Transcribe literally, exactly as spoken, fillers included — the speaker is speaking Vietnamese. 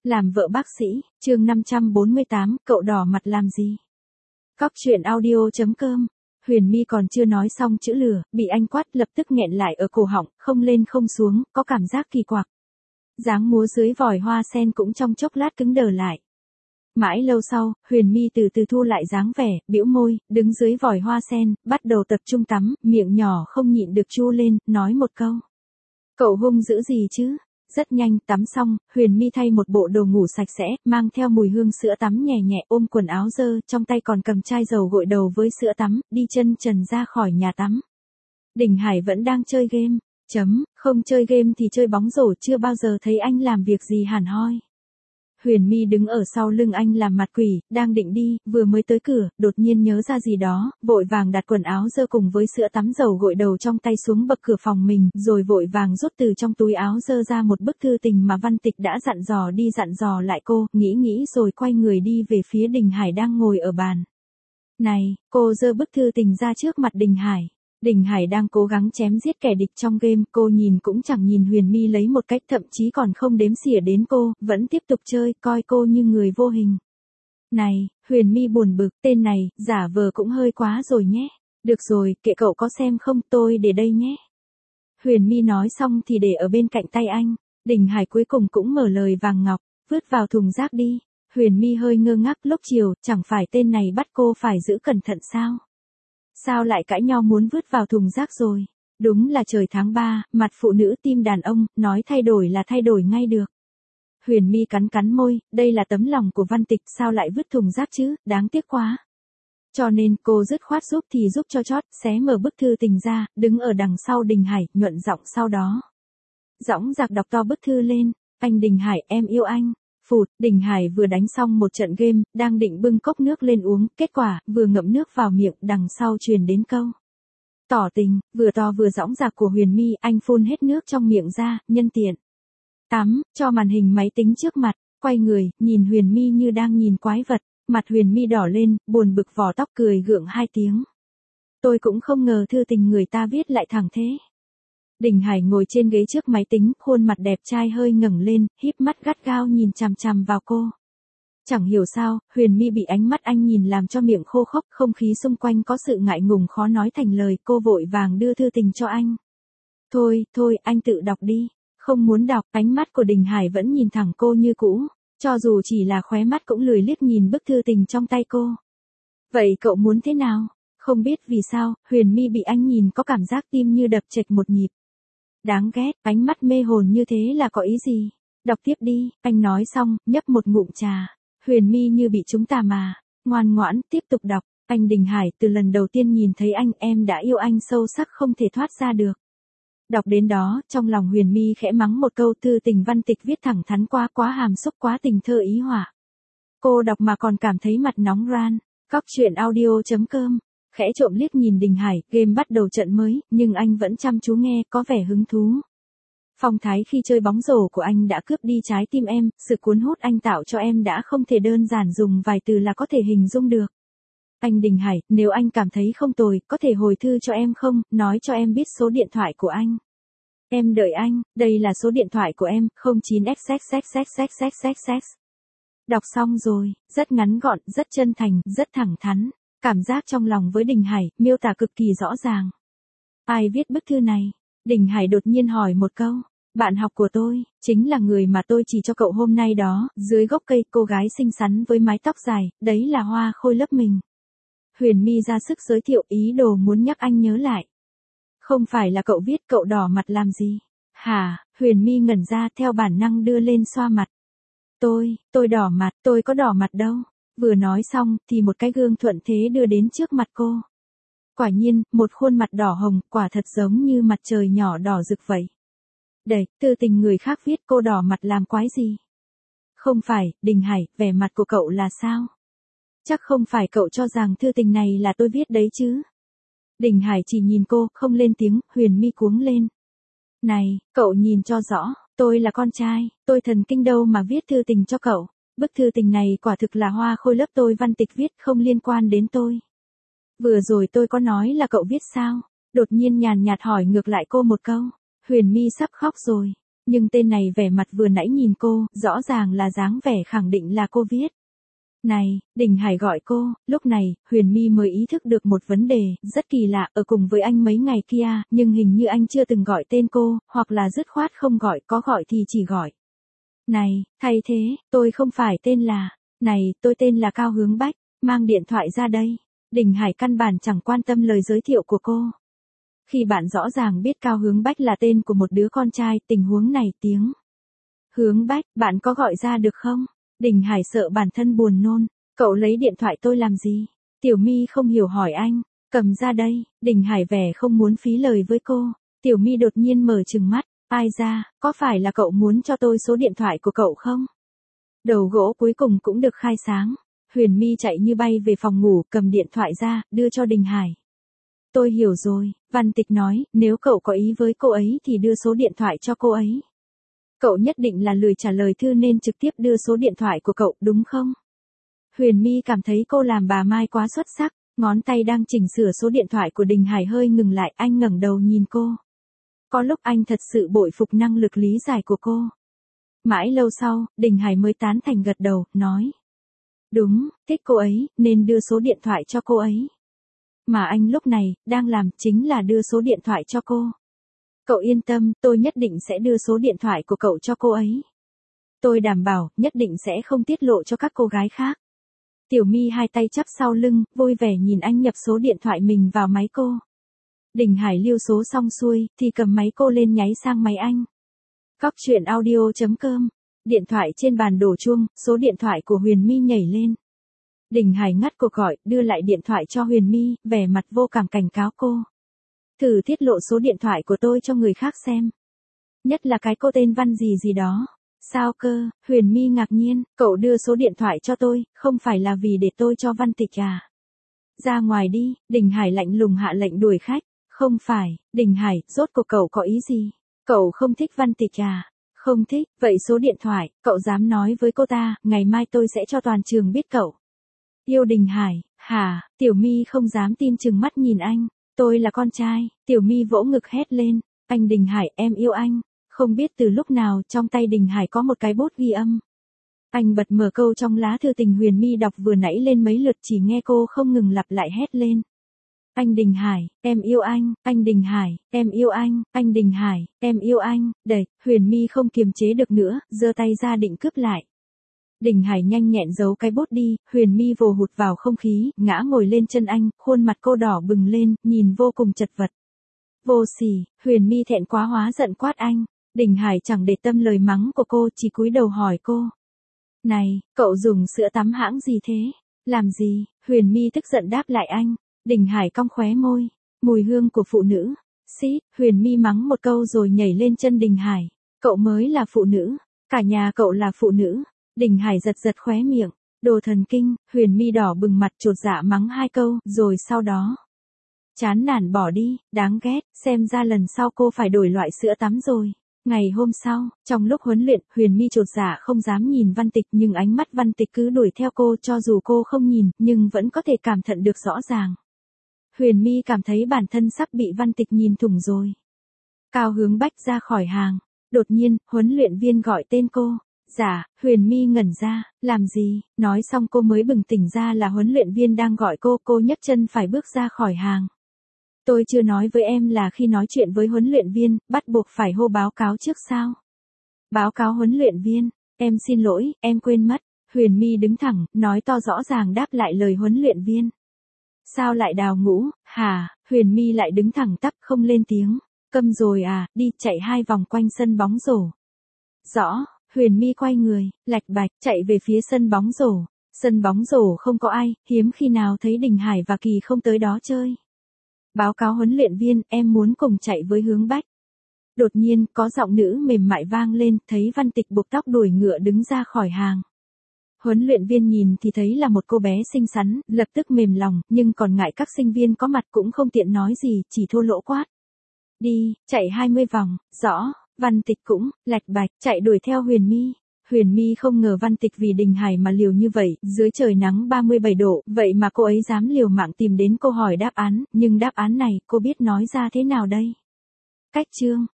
Làm vợ bác sĩ, chương năm trăm bốn mươi tám, cậu đỏ mặt làm gì? Cóc truyện audio chấm com. Huyền My còn chưa nói xong chữ lửa, bị anh quát lập tức nghẹn lại ở cổ họng, không lên không xuống, có cảm giác kỳ quặc. Dáng múa dưới vòi hoa sen cũng trong chốc lát cứng đờ lại. Mãi lâu sau, Huyền My từ từ thu lại dáng vẻ, bĩu môi, đứng dưới vòi hoa sen, bắt đầu tập trung tắm, miệng nhỏ không nhịn được chu lên, nói một câu. Cậu hung dữ gì chứ? Rất nhanh, tắm xong, Huyền My thay một bộ đồ ngủ sạch sẽ, mang theo mùi hương sữa tắm nhẹ nhẹ, ôm quần áo dơ, trong tay còn cầm chai dầu gội đầu với sữa tắm, đi chân trần ra khỏi nhà tắm. Đình Hải vẫn đang chơi game. Chấm, không chơi game thì chơi bóng rổ, chưa bao giờ thấy anh làm việc gì hẳn hoi. Huyền My đứng ở sau lưng anh làm mặt quỷ, đang định đi, vừa mới tới cửa, đột nhiên nhớ ra gì đó, vội vàng đặt quần áo dơ cùng với sữa tắm dầu gội đầu trong tay xuống bậc cửa phòng mình, rồi vội vàng rút từ trong túi áo dơ ra một bức thư tình mà Văn Tịch đã dặn dò đi dặn dò lại cô, nghĩ nghĩ rồi quay người đi về phía Đình Hải đang ngồi ở bàn. Này, cô giơ bức thư tình ra trước mặt Đình Hải. Đình Hải đang cố gắng chém giết kẻ địch trong game, cô nhìn cũng chẳng nhìn Huyền My lấy một cách, thậm chí còn không đếm xỉa đến cô, vẫn tiếp tục chơi, coi cô như người vô hình. Này, Huyền My buồn bực, tên này, giả vờ cũng hơi quá rồi nhé. Được rồi, kệ cậu có xem không, tôi để đây nhé. Huyền My nói xong thì để ở bên cạnh tay anh. Đình Hải cuối cùng cũng mở lời vàng ngọc, vứt vào thùng rác đi. Huyền My hơi ngơ ngác, lúc chiều, chẳng phải tên này bắt cô phải giữ cẩn thận sao? Sao lại cãi nhau muốn vứt vào thùng rác rồi? Đúng là trời tháng ba, mặt phụ nữ tim đàn ông, nói thay đổi là thay đổi ngay được. Huyền My cắn cắn môi, đây là tấm lòng của Văn Tịch, sao lại vứt thùng rác chứ, đáng tiếc quá. Cho nên cô dứt khoát giúp thì giúp cho chót, xé mở bức thư tình ra, đứng ở đằng sau Đình Hải, nhuận giọng sau đó. Dõng dạc đọc to bức thư lên, anh Đình Hải, em yêu anh. Phụt, Đình Hải vừa đánh xong một trận game, đang định bưng cốc nước lên uống, kết quả, vừa ngậm nước vào miệng, đằng sau truyền đến câu. Tỏ tình, vừa to vừa dõng dạc của Huyền My, anh phun hết nước trong miệng ra, nhân tiện. Tắm, cho màn hình máy tính trước mặt, quay người, nhìn Huyền My như đang nhìn quái vật, mặt Huyền My đỏ lên, buồn bực vò tóc cười gượng hai tiếng. Tôi cũng không ngờ thư tình người ta viết lại thẳng thế. Đình Hải ngồi trên ghế trước máy tính, khuôn mặt đẹp trai hơi ngẩng lên, híp mắt gắt gao nhìn chằm chằm vào cô. Chẳng hiểu sao, Huyền My bị ánh mắt anh nhìn làm cho miệng khô khốc, không khí xung quanh có sự ngại ngùng khó nói thành lời, cô vội vàng đưa thư tình cho anh. Thôi, thôi, anh tự đọc đi. Không muốn đọc, ánh mắt của Đình Hải vẫn nhìn thẳng cô như cũ, cho dù chỉ là khóe mắt cũng lười liếc nhìn bức thư tình trong tay cô. Vậy cậu muốn thế nào? Không biết vì sao, Huyền My bị anh nhìn có cảm giác tim như đập chệch một nhịp. Đáng ghét, ánh mắt mê hồn như thế là có ý gì? Đọc tiếp đi, anh nói xong, nhấp một ngụm trà. Huyền My như bị trúng tà mà, ngoan ngoãn, tiếp tục đọc. Anh Đình Hải, từ lần đầu tiên nhìn thấy anh, em đã yêu anh sâu sắc không thể thoát ra được. Đọc đến đó, trong lòng Huyền My khẽ mắng một câu, thư tình Văn Tịch viết thẳng thắn quá quá hàm xúc quá tình thơ ý họa. Cô đọc mà còn cảm thấy mặt nóng ran. Cóc truyện audio chấm com. Khẽ trộm liếc nhìn Đình Hải, game bắt đầu trận mới, nhưng anh vẫn chăm chú nghe, có vẻ hứng thú. Phong thái khi chơi bóng rổ của anh đã cướp đi trái tim em, sự cuốn hút anh tạo cho em đã không thể đơn giản dùng vài từ là có thể hình dung được. Anh Đình Hải, nếu anh cảm thấy không tồi, có thể hồi thư cho em không, nói cho em biết số điện thoại của anh. Em đợi anh, đây là số điện thoại của em, không chín x x x x x x x x. Đọc xong rồi, rất ngắn gọn, rất chân thành, rất thẳng thắn. Cảm giác trong lòng với Đình Hải, miêu tả cực kỳ rõ ràng. Ai viết bức thư này? Đình Hải đột nhiên hỏi một câu. Bạn học của tôi, chính là người mà tôi chỉ cho cậu hôm nay đó, dưới gốc cây, cô gái xinh xắn với mái tóc dài, đấy là Hoa Khôi lớp mình. Huyền My ra sức giới thiệu, ý đồ muốn nhắc anh nhớ lại. Không phải là cậu viết, cậu đỏ mặt làm gì? Hả? Huyền My ngẩn ra, theo bản năng đưa lên xoa mặt. Tôi, tôi đỏ mặt, tôi có đỏ mặt đâu. Vừa nói xong, thì một cái gương thuận thế đưa đến trước mặt cô. Quả nhiên, một khuôn mặt đỏ hồng, quả thật giống như mặt trời nhỏ đỏ rực vậy. Đây, thư tình người khác viết, cô đỏ mặt làm quái gì? Không phải, Đình Hải, vẻ mặt của cậu là sao? Chắc không phải cậu cho rằng thư tình này là tôi viết đấy chứ? Đình Hải chỉ nhìn cô, không lên tiếng, Huyền My cuống lên. Này, cậu nhìn cho rõ, tôi là con trai, tôi thần kinh đâu mà viết thư tình cho cậu. Bức thư tình này quả thực là Hoa Khôi lớp tôi Văn Tịch viết, không liên quan đến tôi. Vừa rồi tôi có nói là cậu viết sao? Đột nhiên nhàn nhạt hỏi ngược lại cô một câu. Huyền My sắp khóc rồi. Nhưng tên này vẻ mặt vừa nãy nhìn cô, rõ ràng là dáng vẻ khẳng định là cô viết. Này, Đình Hải gọi cô, lúc này, Huyền My mới ý thức được một vấn đề, rất kỳ lạ, ở cùng với anh mấy ngày kia, nhưng hình như anh chưa từng gọi tên cô, hoặc là dứt khoát không gọi, có gọi thì chỉ gọi. Này, thay thế, tôi không phải tên là, này, tôi tên là Cao Hướng Bách, mang điện thoại ra đây. Đình Hải căn bản chẳng quan tâm lời giới thiệu của cô. Khi bạn rõ ràng biết Cao Hướng Bách là tên của một đứa con trai, tình huống này tiếng. Hướng Bách, bạn có gọi ra được không? Đình Hải sợ bản thân buồn nôn. Cậu lấy điện thoại tôi làm gì? Tiểu My không hiểu hỏi anh. Cầm ra đây. Đình Hải vẻ không muốn phí lời với cô. Tiểu My đột nhiên mở trừng mắt. Ai ra, có phải là cậu muốn cho tôi số điện thoại của cậu không? Đầu gỗ cuối cùng cũng được khai sáng. Huyền My chạy như bay về phòng ngủ, cầm điện thoại ra, đưa cho Đình Hải. Tôi hiểu rồi, Văn Tịch nói, nếu cậu có ý với cô ấy thì đưa số điện thoại cho cô ấy. Cậu nhất định là lười trả lời thư nên trực tiếp đưa số điện thoại của cậu, đúng không? Huyền My cảm thấy cô làm bà Mai quá xuất sắc, ngón tay đang chỉnh sửa số điện thoại của Đình Hải hơi ngừng lại, anh ngẩng đầu nhìn cô. Có lúc anh thật sự bội phục năng lực lý giải của cô. Mãi lâu sau, Đình Hải mới tán thành gật đầu, nói. Đúng, thích cô ấy, nên đưa số điện thoại cho cô ấy. Mà anh lúc này, đang làm chính là đưa số điện thoại cho cô. Cậu yên tâm, tôi nhất định sẽ đưa số điện thoại của cậu cho cô ấy. Tôi đảm bảo, nhất định sẽ không tiết lộ cho các cô gái khác. Tiểu My hai tay chắp sau lưng, vui vẻ nhìn anh nhập số điện thoại mình vào máy cô. Đình Hải lưu số xong xuôi, thì cầm máy cô lên nháy sang máy anh. Cóc truyện audio chấm com. Điện thoại trên bàn đổ chuông, số điện thoại của Huyền My nhảy lên. Đình Hải ngắt cuộc gọi, đưa lại điện thoại cho Huyền My, vẻ mặt vô cảm cảnh cáo cô. Thử tiết lộ số điện thoại của tôi cho người khác xem. Nhất là cái cô tên Văn gì gì đó. Sao cơ? Huyền My ngạc nhiên, cậu đưa số điện thoại cho tôi, không phải là vì để tôi cho Văn Tịch à? Ra ngoài đi, Đình Hải lạnh lùng hạ lệnh đuổi khách. Không phải, Đình Hải, rốt cuộc cậu có ý gì? Cậu không thích Văn Tịch à? Không thích, vậy số điện thoại, cậu dám nói với cô ta, ngày mai tôi sẽ cho toàn trường biết cậu. Yêu Đình Hải, hả? Tiểu My không dám tin chừng mắt nhìn anh. Tôi là con trai, Tiểu My vỗ ngực hét lên. Anh Đình Hải, em yêu anh. Không biết từ lúc nào, trong tay Đình Hải có một cái bút ghi âm. Anh bật mở câu trong lá thư tình Huyền My đọc vừa nãy lên mấy lượt, chỉ nghe cô không ngừng lặp lại hét lên. Anh Đình Hải, em yêu anh, anh Đình Hải, em yêu anh, anh Đình Hải, em yêu anh. Đẩy, Huyền My không kiềm chế được nữa, giơ tay ra định cướp lại. Đình Hải nhanh nhẹn giấu cái bút đi, Huyền My vồ hụt vào không khí, ngã ngồi lên chân anh, khuôn mặt cô đỏ bừng lên, nhìn vô cùng chật vật. Vô sỉ, Huyền My thẹn quá hóa giận quát anh. Đình Hải chẳng để tâm lời mắng của cô, chỉ cúi đầu hỏi cô. Này, cậu dùng sữa tắm hãng gì thế? Làm gì? Huyền My tức giận đáp lại anh. Đình Hải cong khóe môi. Mùi hương của phụ nữ. Xít, Huyền My mắng một câu rồi nhảy lên chân Đình Hải. Cậu mới là phụ nữ. Cả nhà cậu là phụ nữ. Đình Hải giật giật khóe miệng. Đồ thần kinh, Huyền My đỏ bừng mặt chột dạ mắng hai câu, rồi sau đó. Chán nản bỏ đi, đáng ghét, xem ra lần sau cô phải đổi loại sữa tắm rồi. Ngày hôm sau, trong lúc huấn luyện, Huyền My chột dạ không dám nhìn Văn Tịch, nhưng ánh mắt Văn Tịch cứ đuổi theo cô, cho dù cô không nhìn, nhưng vẫn có thể cảm nhận được rõ ràng. Huyền My cảm thấy bản thân sắp bị Văn Tịch nhìn thủng rồi. Cao Hướng Bách ra khỏi hàng. Đột nhiên, huấn luyện viên gọi tên cô. Dạ, Huyền My ngẩn ra, làm gì? Nói xong cô mới bừng tỉnh ra là huấn luyện viên đang gọi cô, cô nhấc chân phải bước ra khỏi hàng. Tôi chưa nói với em là khi nói chuyện với huấn luyện viên, bắt buộc phải hô báo cáo trước sao? Báo cáo huấn luyện viên, em xin lỗi, em quên mất. Huyền My đứng thẳng, nói to rõ ràng đáp lại lời huấn luyện viên. Sao lại đào ngũ, hả? Huyền My lại đứng thẳng tắp không lên tiếng. Câm rồi à, đi chạy hai vòng quanh sân bóng rổ. Rõ, Huyền My quay người, lạch bạch, chạy về phía sân bóng rổ. Sân bóng rổ không có ai, hiếm khi nào thấy Đình Hải và Kỳ không tới đó chơi. Báo cáo huấn luyện viên, em muốn cùng chạy với Hướng Bách. Đột nhiên, có giọng nữ mềm mại vang lên, thấy Văn Tịch buộc tóc đuổi ngựa đứng ra khỏi hàng. Huấn luyện viên nhìn thì thấy là một cô bé xinh xắn, lập tức mềm lòng, nhưng còn ngại các sinh viên có mặt cũng không tiện nói gì, chỉ thô lỗ quát. Đi, chạy hai mươi vòng, rõ, Văn Tịch cũng, lạch bạch, chạy đuổi theo Huyền My. Huyền My không ngờ Văn Tịch vì Đình Hải mà liều như vậy, dưới trời nắng ba mươi bảy độ, vậy mà cô ấy dám liều mạng tìm đến cô hỏi đáp án, nhưng đáp án này cô biết nói ra thế nào đây? Cách chương